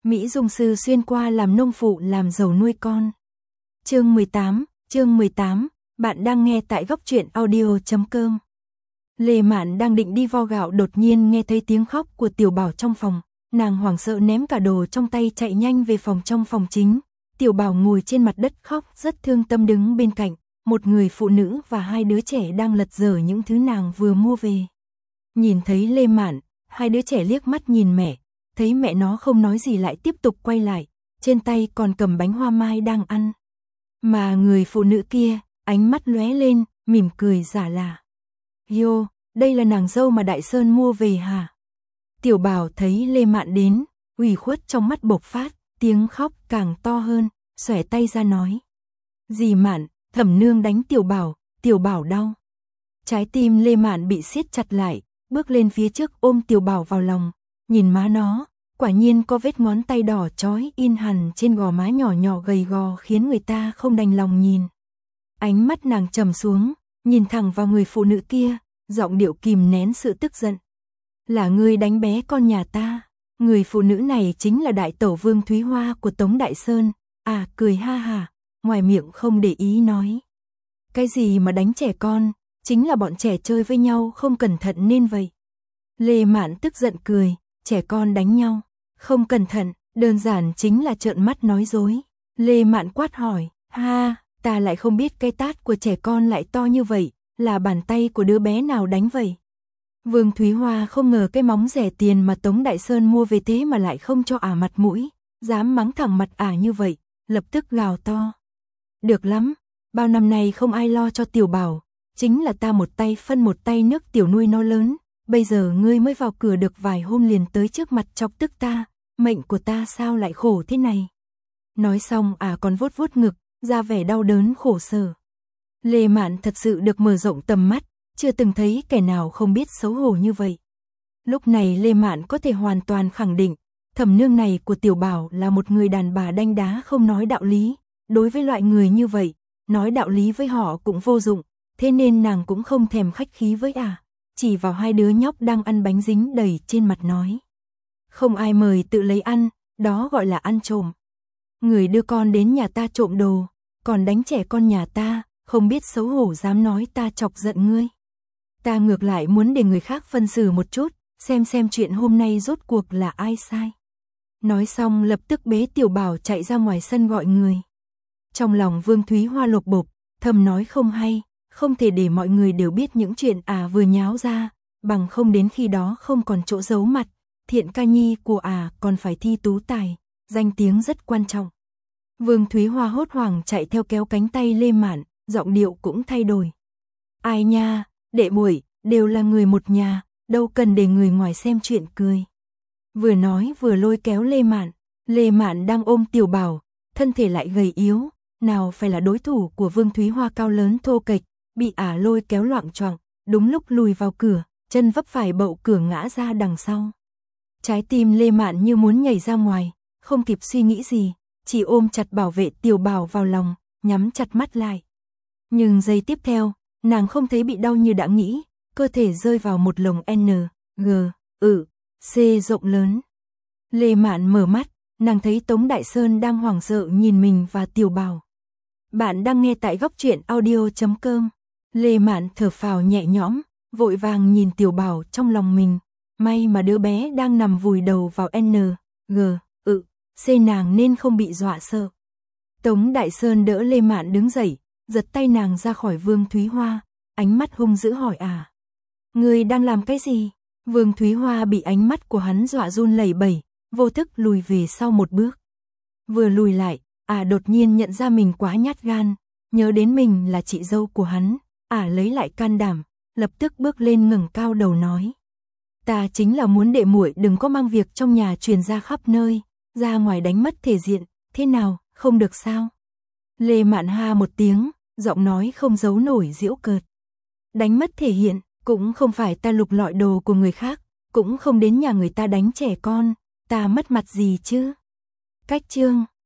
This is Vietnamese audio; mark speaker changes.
Speaker 1: Mỹ Dung sư xuyên qua làm nông phụ làm giàu nuôi con. Chương 18, bạn đang nghe tại góc truyện audio.com. Lê Mạn đang định đi vo gạo đột nhiên nghe thấy tiếng khóc của Tiểu Bảo trong phòng, nàng hoảng sợ ném cả đồ trong tay chạy nhanh về trong phòng chính. Tiểu Bảo ngồi trên mặt đất khóc rất thương tâm đứng bên cạnh, một người phụ nữ và hai đứa trẻ đang lật dở những thứ nàng vừa mua về. Nhìn thấy Lê Mạn, hai đứa trẻ liếc mắt nhìn mẹ, thấy mẹ nó không nói gì lại tiếp tục quay lại, trên tay còn cầm bánh hoa mai đang ăn. Mà người phụ nữ kia, ánh mắt lóe lên, mỉm cười giả lả. Yo, đây là nàng dâu mà Đại Sơn mua về hả? Tiểu Bảo thấy Lê Mạn đến, ủy khuất trong mắt bộc phát, tiếng khóc càng to hơn, xòe tay ra nói. Dì Mạn, Thẩm nương đánh Tiểu Bảo đau. Trái tim Lê Mạn bị siết chặt lại, bước lên phía trước ôm Tiểu Bảo vào lòng, nhìn má nó, quả nhiên có vết ngón tay đỏ chói in hẳn trên gò má nhỏ nhỏ gầy gò khiến người ta không đành lòng nhìn. Ánh mắt nàng trầm xuống, nhìn thẳng vào người phụ nữ kia, giọng điệu kìm nén sự tức giận. Là ngươi đánh bé con nhà ta. Người phụ nữ này chính là đại tẩu Vương Thúy Hoa của Tống Đại Sơn. À, cười ha ha, ngoài miệng không để ý nói. Cái gì mà đánh trẻ con, chính là bọn trẻ chơi với nhau không cẩn thận nên vậy. Lê Mạn tức giận cười, trẻ con đánh nhau, không cẩn thận, đơn giản chính là trợn mắt nói dối. Lê Mạn quát hỏi, ha, ta lại không biết cái tát của trẻ con lại to như vậy, là bàn tay của đứa bé nào đánh vậy? Vương Thúy Hoa không ngờ cái móng rẻ tiền mà Tống Đại Sơn mua về thế mà lại không cho ả mặt mũi, dám mắng thẳng mặt ả như vậy, lập tức gào to. Được lắm, bao năm nay không ai lo cho Tiểu Bảo, chính là ta một tay phân một tay nước tiểu nuôi nó lớn, bây giờ ngươi mới vào cửa được vài hôm liền tới trước mặt chọc tức ta, mệnh của ta sao lại khổ thế này. Nói xong ả còn vuốt vuốt ngực, ra vẻ đau đớn khổ sở. Lê Mạn thật sự được mở rộng tầm mắt, chưa từng thấy kẻ nào không biết xấu hổ như vậy. Lúc này Lê Mạn có thể hoàn toàn khẳng định, Thẩm nương này của Tiểu Bảo là một người đàn bà đanh đá không nói đạo lý, đối với loại người như vậy, nói đạo lý với họ cũng vô dụng, thế nên nàng cũng không thèm khách khí với ả, chỉ vào hai đứa nhóc đang ăn bánh dính đầy trên mặt nói. Không ai mời tự lấy ăn, đó gọi là ăn trộm. Người đưa con đến nhà ta trộm đồ, còn đánh trẻ con nhà ta, không biết xấu hổ dám nói ta chọc giận ngươi. Ta ngược lại muốn để người khác phân xử một chút, xem chuyện hôm nay rốt cuộc là ai sai. Nói xong lập tức bế Tiểu Bảo chạy ra ngoài sân gọi người. Trong lòng Vương Thúy Hoa lột bột, thầm nói không hay, không thể để mọi người đều biết những chuyện vừa nháo ra, bằng không đến khi đó không còn chỗ giấu mặt, thiện ca nhi của còn phải thi tú tài, danh tiếng rất quan trọng. Vương Thúy Hoa hốt hoảng chạy theo kéo cánh tay Lê Mạn, giọng điệu cũng thay đổi. Ai nha, đệ muội, đều là người một nhà, đâu cần để người ngoài xem chuyện cười. Vừa nói vừa lôi kéo Lê Mạn đang ôm Tiểu Bảo, thân thể lại gầy yếu, nào phải là đối thủ của Vương Thúy Hoa cao lớn thô kệch, bị ả lôi kéo loạng choạng, đúng lúc lùi vào cửa, chân vấp phải bậu cửa ngã ra đằng sau. Trái tim Lê Mạn như muốn nhảy ra ngoài, không kịp suy nghĩ gì, chỉ ôm chặt bảo vệ Tiểu Bảo vào lòng, nhắm chặt mắt lại. Nhưng giây tiếp theo, nàng không thấy bị đau như đã nghĩ, cơ thể rơi vào một lồng N, G, C rộng lớn. Lê Mạn mở mắt, nàng thấy Tống Đại Sơn đang hoảng sợ nhìn mình và Tiểu Bảo. Bạn đang nghe tại góc truyện audio.com. Lê Mạn thở phào nhẹ nhõm, vội vàng nhìn Tiểu Bảo trong lòng mình. May mà đứa bé đang nằm vùi đầu vào N, G, C nàng nên không bị dọa sợ. Tống Đại Sơn đỡ Lê Mạn đứng dậy, giật tay nàng ra khỏi Vương Thúy Hoa, ánh mắt hung dữ hỏi Ngươi đang làm cái gì? Vương Thúy Hoa bị ánh mắt của hắn dọa run lẩy bẩy, vô thức lùi về sau một bước. Vừa lùi lại, đột nhiên nhận ra mình quá nhát gan, nhớ đến mình là chị dâu của hắn, lấy lại can đảm, lập tức bước lên ngẩng cao đầu nói. Ta chính là muốn đệ muội đừng có mang việc trong nhà truyền ra khắp nơi, ra ngoài đánh mất thể diện, thế nào, không được sao? Lê Mạn ha một tiếng, giọng nói không giấu nổi giễu cợt. Đánh mất thể hiện, cũng không phải ta lục lọi đồ của người khác, cũng không đến nhà người ta đánh trẻ con, ta mất mặt gì chứ? Cách chương